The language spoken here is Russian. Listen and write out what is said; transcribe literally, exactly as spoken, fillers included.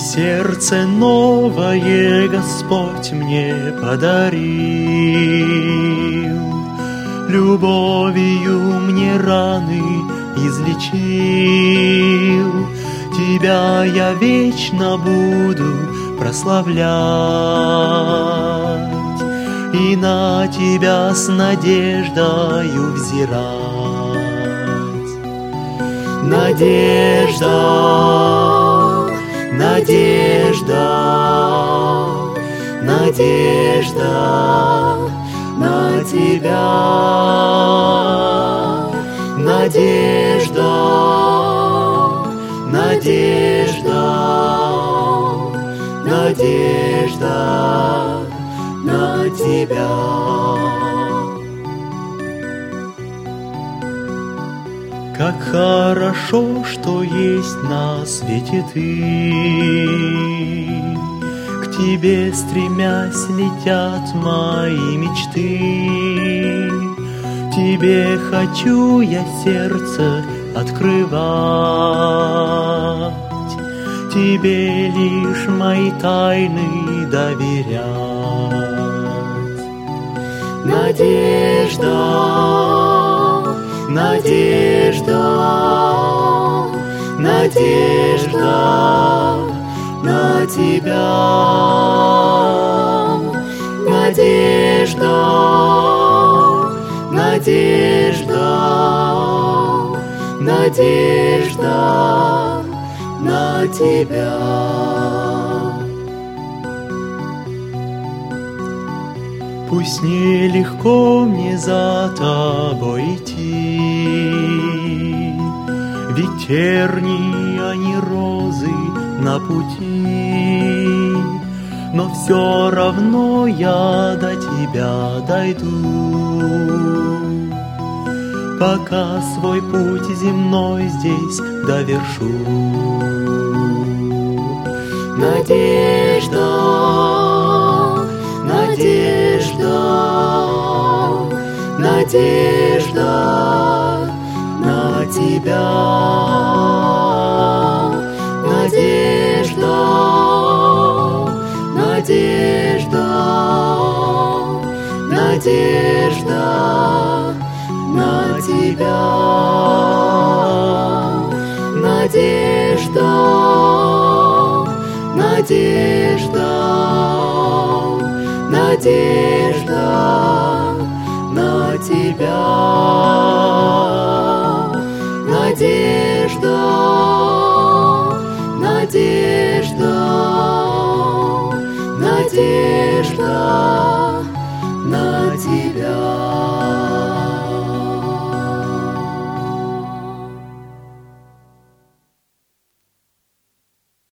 сердце новое Господь мне подарил, любовью мне раны излечил. Тебя я вечно буду прославлять и на Тебя с надеждою взирать. Надежда, надежда, надежда на Тебя, надежда, надежда, надежда на Тебя. Как хорошо, что есть на свете Ты, к Тебе стремясь летят мои мечты. Тебе хочу я сердце открывать, Тебе лишь мои тайны доверять. Надежда, надежда, надежда на Тебя, надежда, надежда, надежда на Тебя. Пусть нелегко мне за Тобой идти, ведь тернии, они розы на пути, но все равно я до Тебя дойду, пока свой путь земной здесь довершу. Надежда, надежда, надежда на Тебя, надежда, надежда, надежда на Тебя, надежда, надежда, надежда на Тебя, надежда, надежда.